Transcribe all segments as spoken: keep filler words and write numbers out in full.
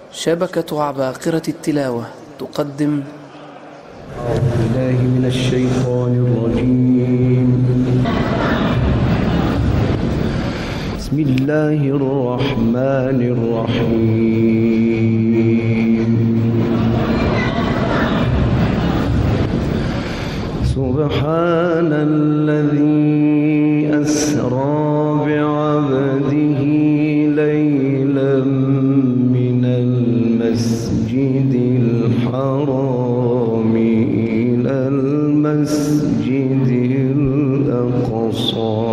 شبكة عباقرة التلاوة تقدم. أعوذ بالله من الشيطان الرجيم. بسم الله الرحمن الرحيم. سبحان الذي أسرى بعبده ليلا من المسجد الحرام إلى المسجد الأقصى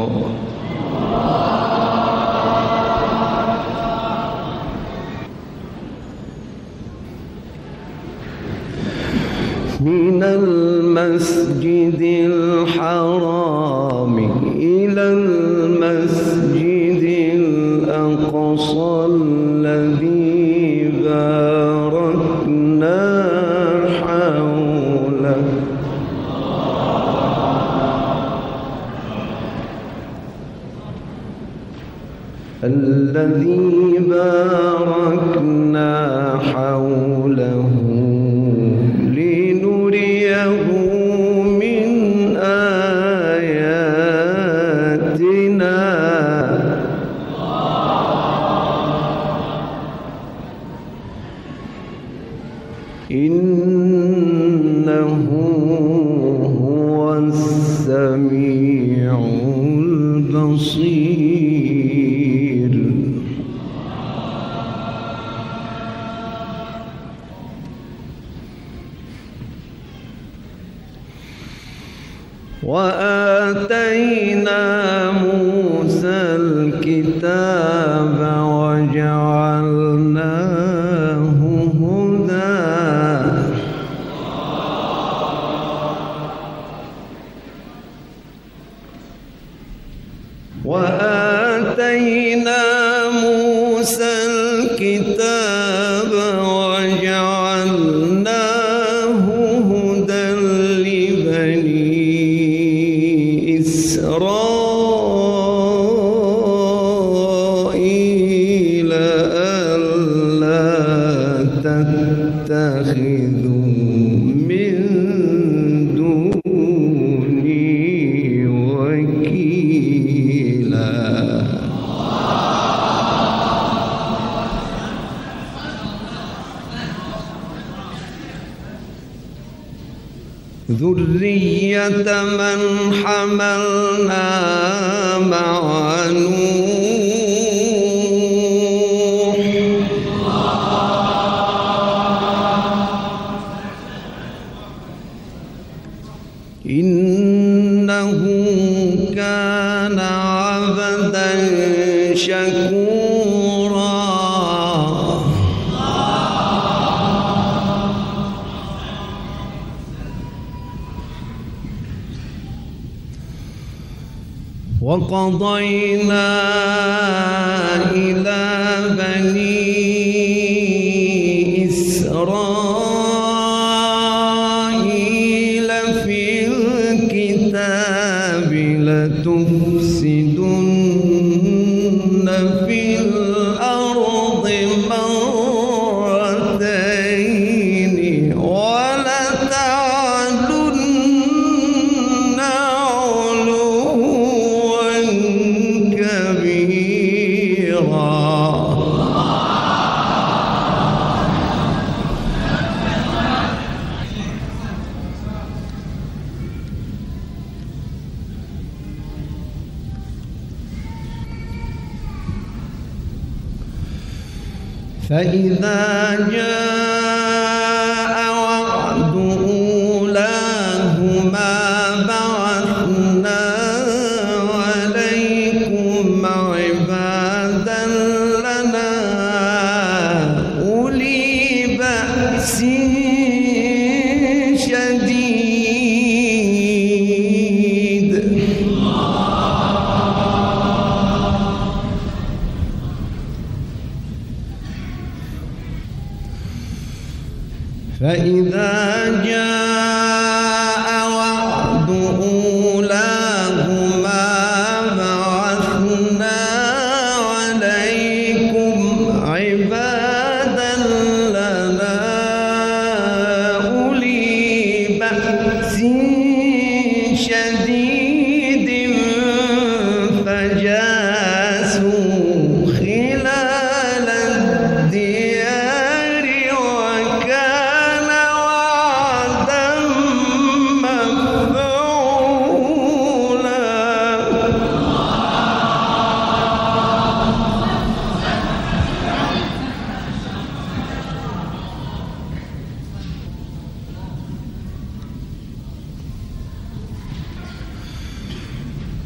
من المسجد الحرام إلى المسجد الأقصى الذي باركنا حوله الذي باركنا حوله لنريه من آياتنا إنه هو السميع البصير. وآتينا موسى الكتاب وجعلناه هدى وآتينا موسى الكتاب وجعلناه هدى لبني إسرائيل ألا تتخذوا من دوني وكيلا. ذرية من حملنا مع نوح إنه كان عبدا شكورا. وقضينا إلى بني إسرائيل في الكتاب لتفسدن في الأرض مرتين ولتعلن علوا كبيرا. فإذا جاء وعد أولاهما بعثنا عليكم عبادا لنا أولي بأس شديد فإذا جاء وعد أولاهما بعثنا عليكم عبادا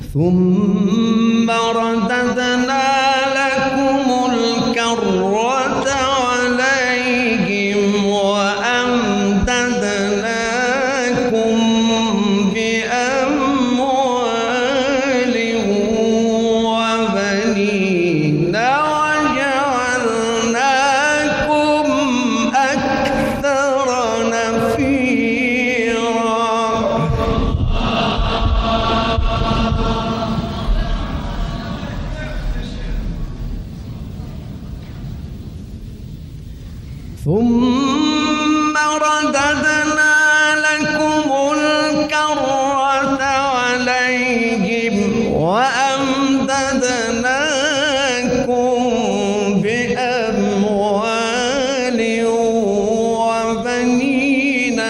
ثم رددنا لكم الكرة عليهم وأمددناكم بأموال وبنين وجعلناكم أكثر نفيرا. ثم رددنا لكم الكرة عليهم وأمددناكم بأموال وبنين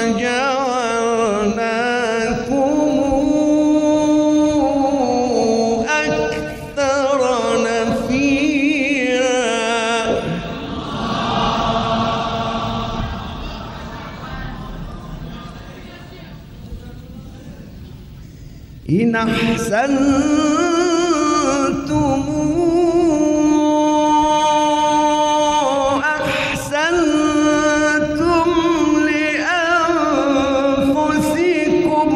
وجعلناكم أكثر نفيرا. إن أحسنتم أحسنتم لأنفسكم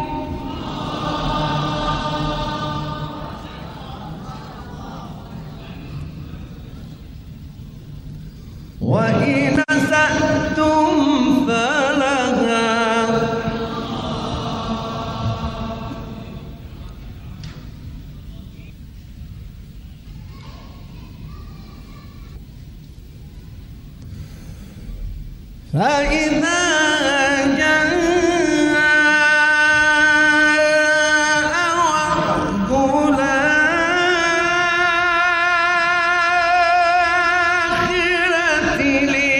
وإن أسأتم فلها. فإذا جاء وعد الآخرة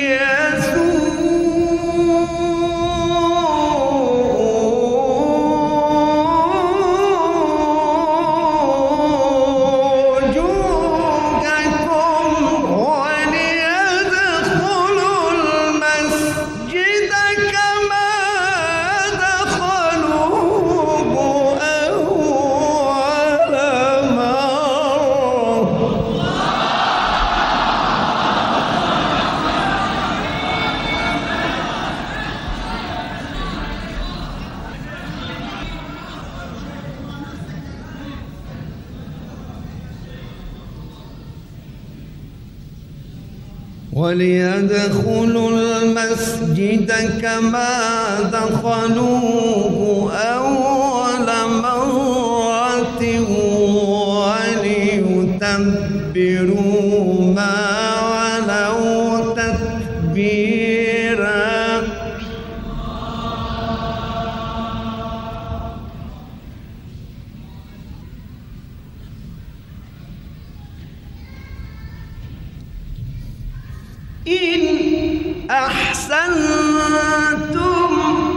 وليدخلوا المسجد كما دخلوه أول مرة وليتبروا ما علوا تتبيرا. إن أحسنتم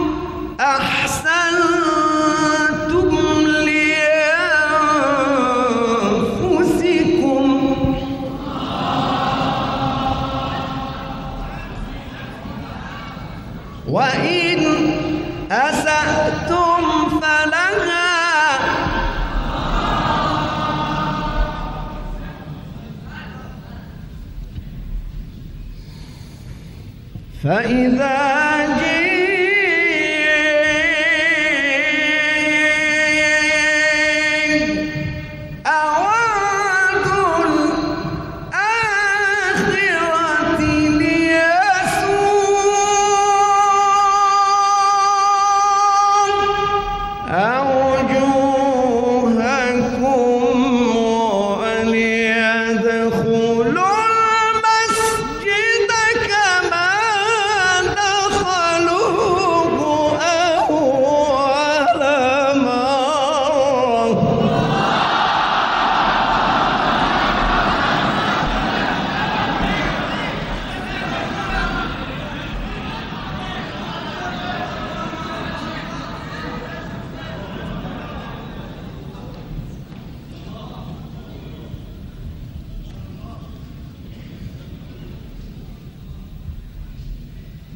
أحسنتم لأنفسكم وإن أسأتم فلها. فإذا جاء وعد الآخرة ليسوءوا وجوهكم وليدخلوا المسجد كما دخلوا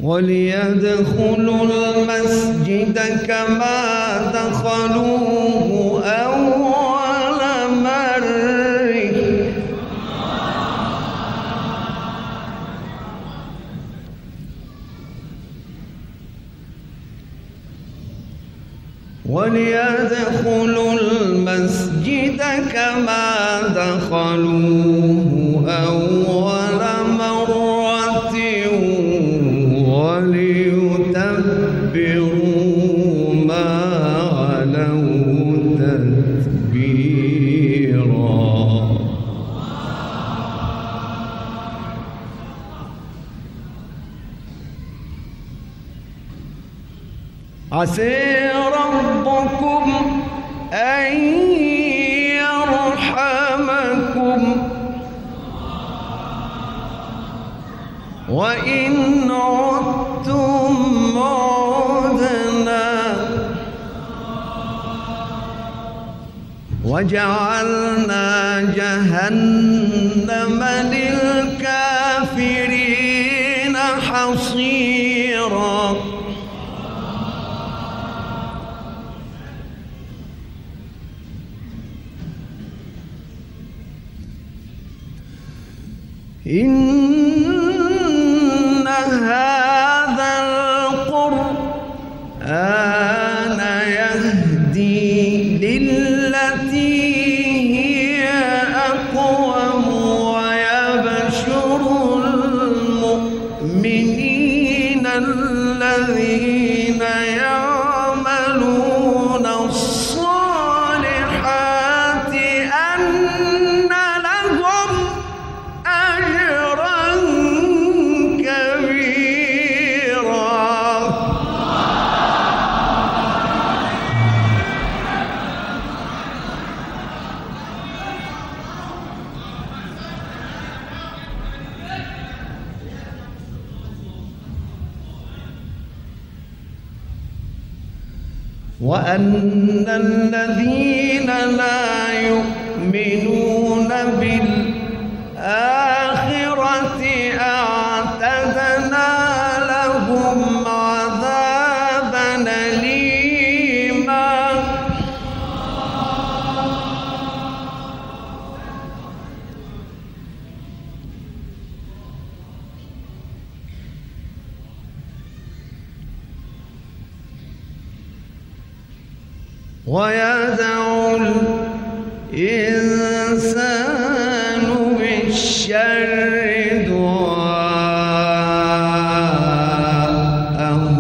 وليدخلوا المسجد كما دخلوه أول مرة وليدخلوا المسجد كما دخلوه أول مرة وليتبروا ما علوا تتبيرا. عسى ربكم أن يرحمكم وإن عدتم عدنا وجعلنا جهنم للكافرين حصيرا. إن هذا القرآن يهدي للتي هي أقوم ويبشر المؤمنين الذين يعملون الصالحات أن لهم أجرا كبيرا. وأن الذين لا يؤمنون بالآخرة أعتدنا لهم عذابا أليما. ويدعو الإنسان بالشر دعاءه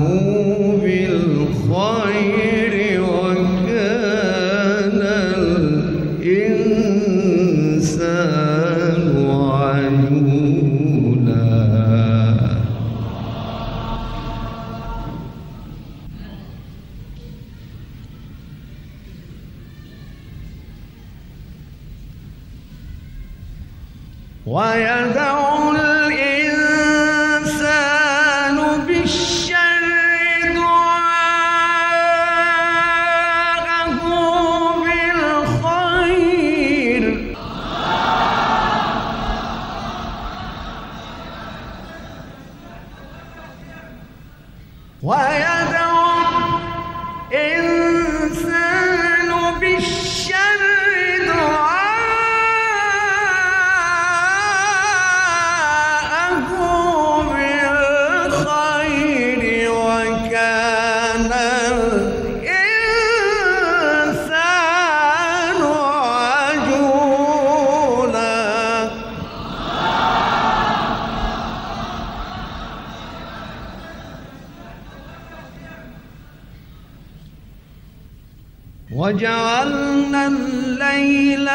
بالخير وكان الإنسان عجولا. ويدعو الإنسان بالشر دعاءه بالخير ويدعو الإنسان بالشر وجعلنا الليل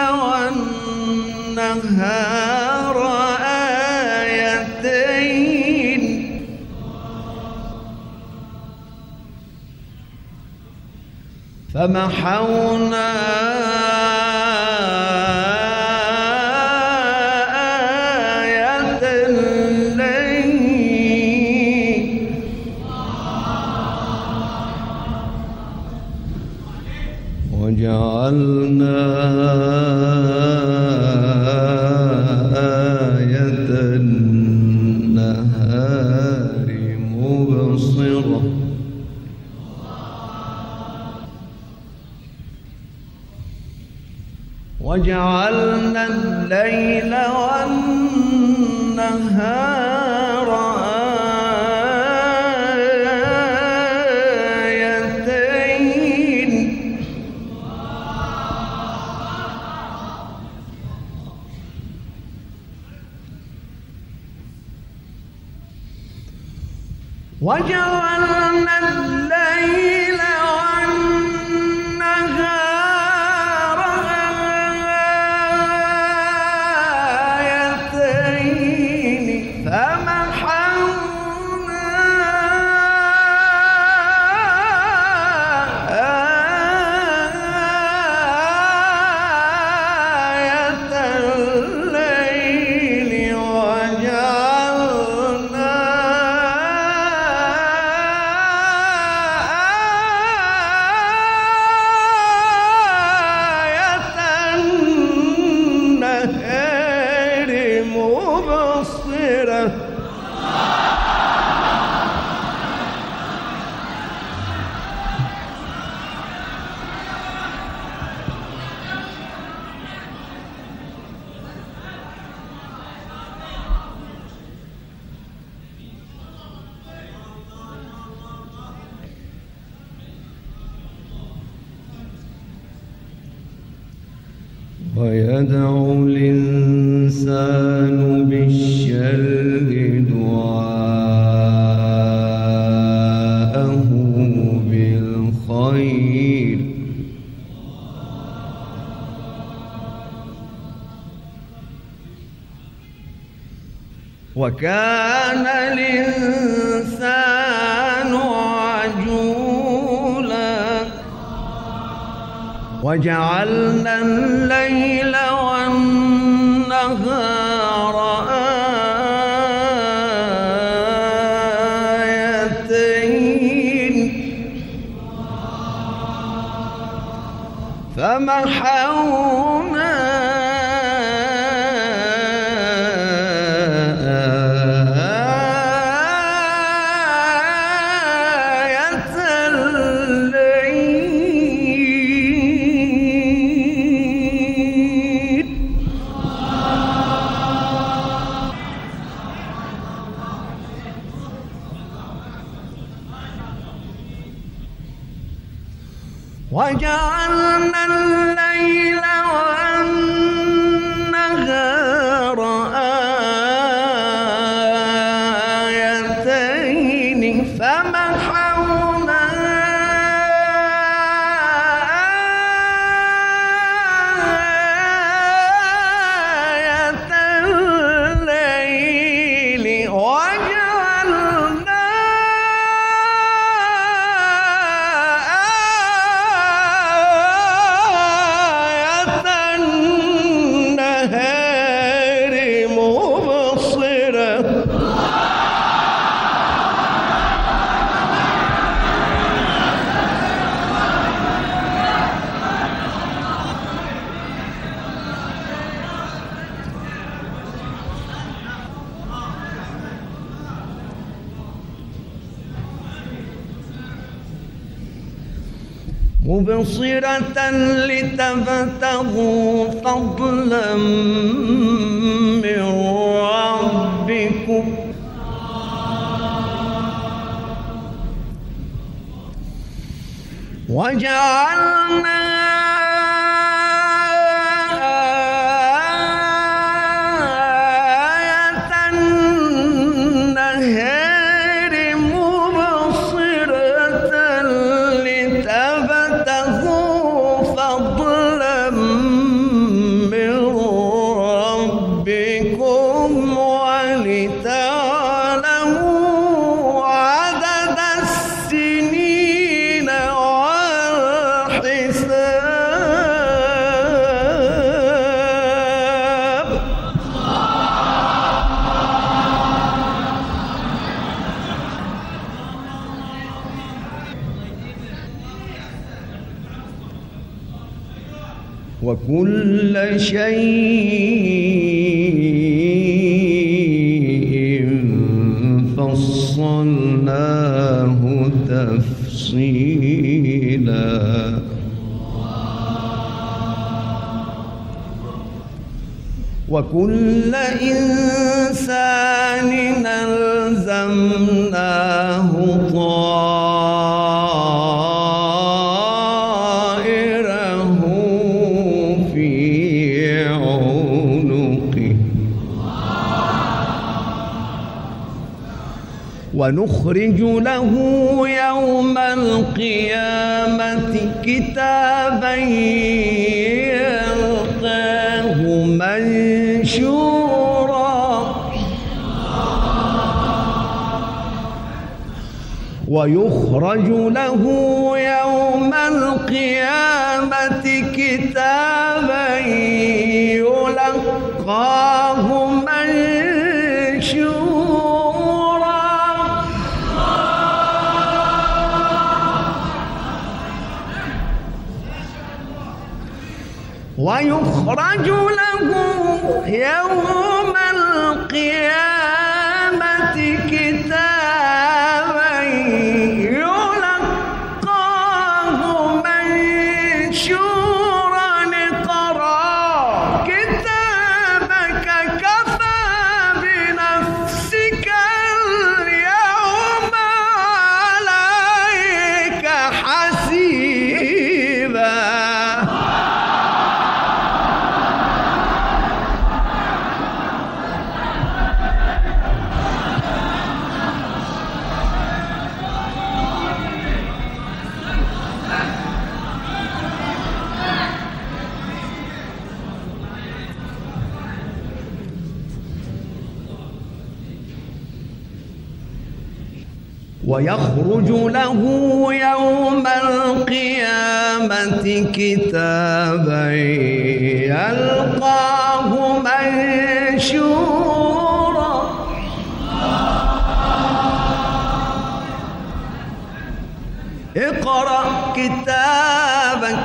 والنهار آيتين فمحونا آية الليل وجعلنا آية النهار مبصرة وجعلنا الليل والنهار آيتين وجعلنا الليل والنهار آيتين فمحونا آية الليل وجعلنا ويدعو الإنسان بالشر دعاءه بالخير وكان الإنسان عجولا وجعلنا الليل والنهار آيتين فمحونا وجعلنا الليل والنهار آيتين فمحونا آية الليل وجعلنا مبصرة لتبتغوا فضلا من ربكم وجعلنا آية النهار مبصرة لتبتغوا فضلا من ربكم ولتعلموا عدد السنين والحساب وكل شيء فصلناه تفصيلا وكل إنسان ألزمناه طائره في عنقه ونخرج له يوم القيامة كتابا يلقاه منشورا ويخرج له يوم القيامة كتابا يلقاه منشورا ويخرج له يوم القيامة كتابا يلقاه منشورا اقرأ كتابك كفى بنفسك اليوم عليك حسيبا. ويخرج له يوم القيامة كتابا يلقاه منشورا اقرأ كتابك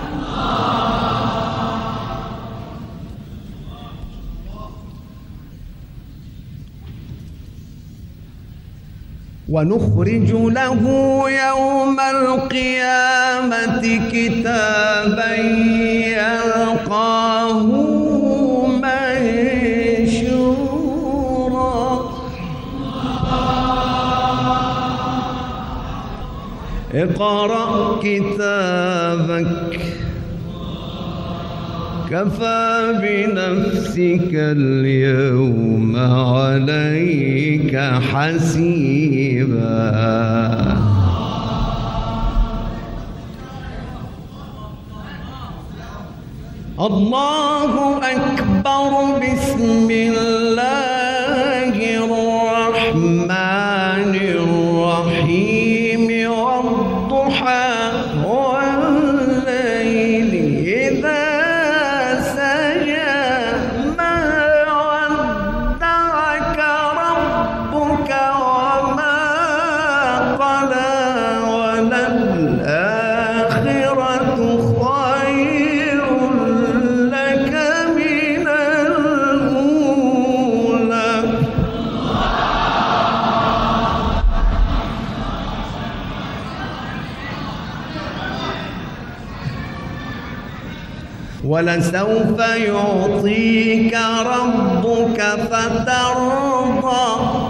ونخرج له يوم القيامة كتابا يلقاه منشورا اقرأ كتابك كفى بنفسك اليوم عليك حسيبا. الله أكبر. بسم الله الرحمن الرحيم. والضحى والليل إذا ولسوف يعطيك ربك فترضى.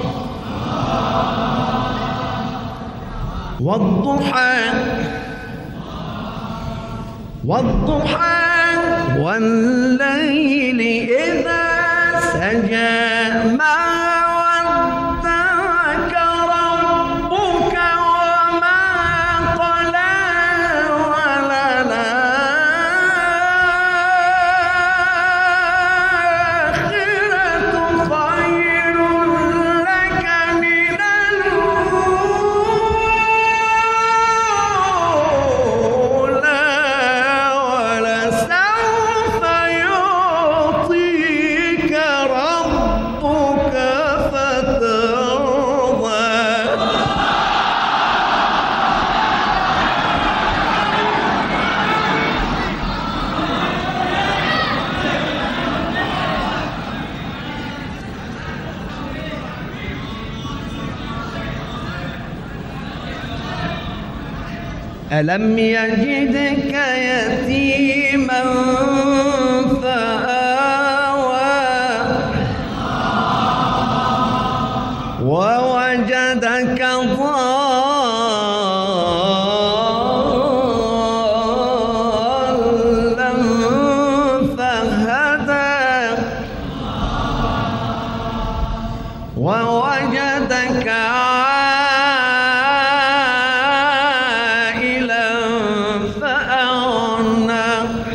والضحى والضحى والليل إذا سجى ما ودعك ربك وما قلى وللآخرة خير لك من الأولى ولسوف يعطيك ربك فترضى. ألم يجدك يتيما فآوى ووجدك ضالا فهدى ووجدك عائلا فأغنى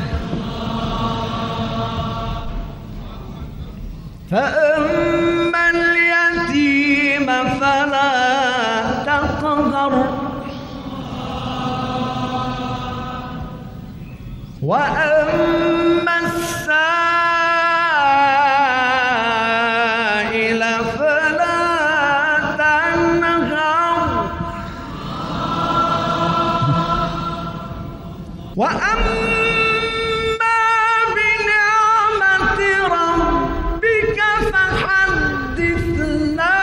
فأما اليتيم فلا تقهر وأما السائل فلا تنهر وأما بنعمة ربك فحدث لا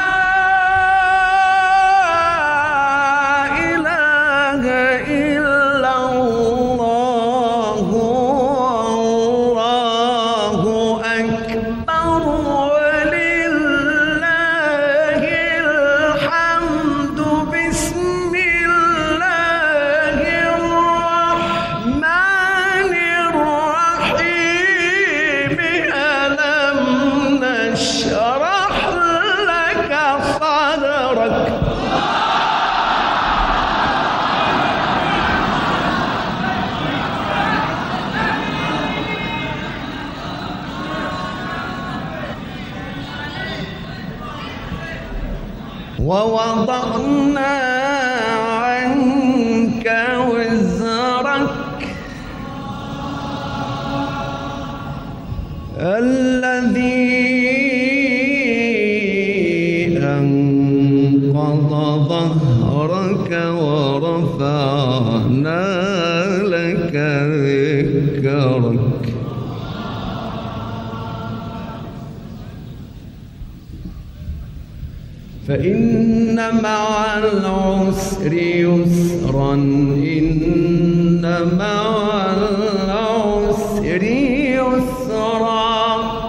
إله إلا الله والله أكبر ولله الحمد بسم الله الرحمن الرحيم ألم نشرح لك صدرك ووضعنا عنك وزرك الذي أنقض ظهرك ورفعنا لك ذكرك فإن مع العسر يسرا إن مع العسر يسرا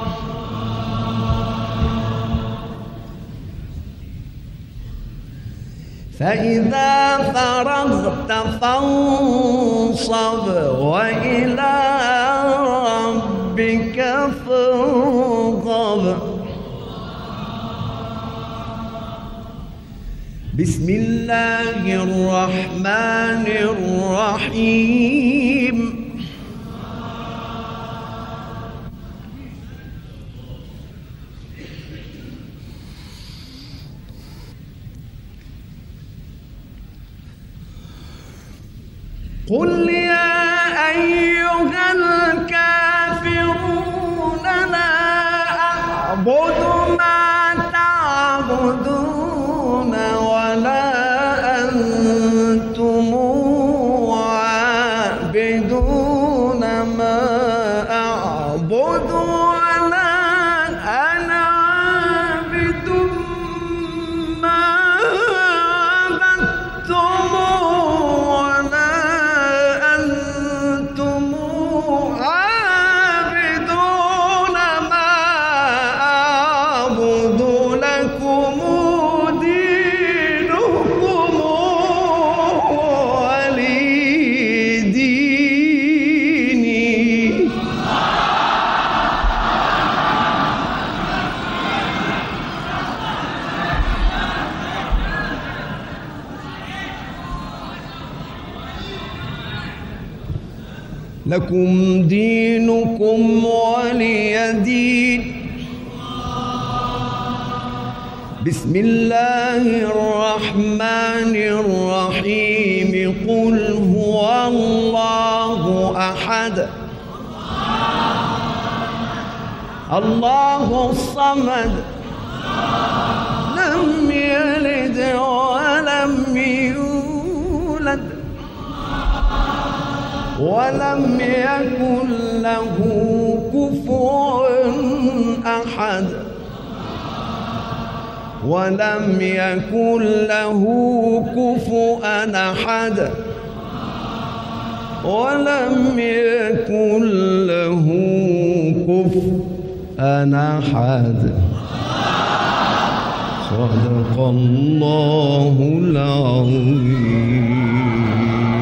فإذا فرغت فانصب وإلى ربك فارغب بسم الله الرحمن الرحيم قل يا أيها الكافرون لا أعبد ما تعبدون ولا أنتم عابدون ما أعبد ولا أنا عابد ما عبدتم ولا أنتم عابدون ما أعبد لكم دينكم ولي ديني لكم دينكم ولي دين بسم الله الرحمن الرحيم قل هو الله أحد الله الصمد لم يلد ولم يولد ولم يكن له كفوا أحد ولم يكن له كفوا أحد ولم يكن له كفوا أحد صدق الله العظيم.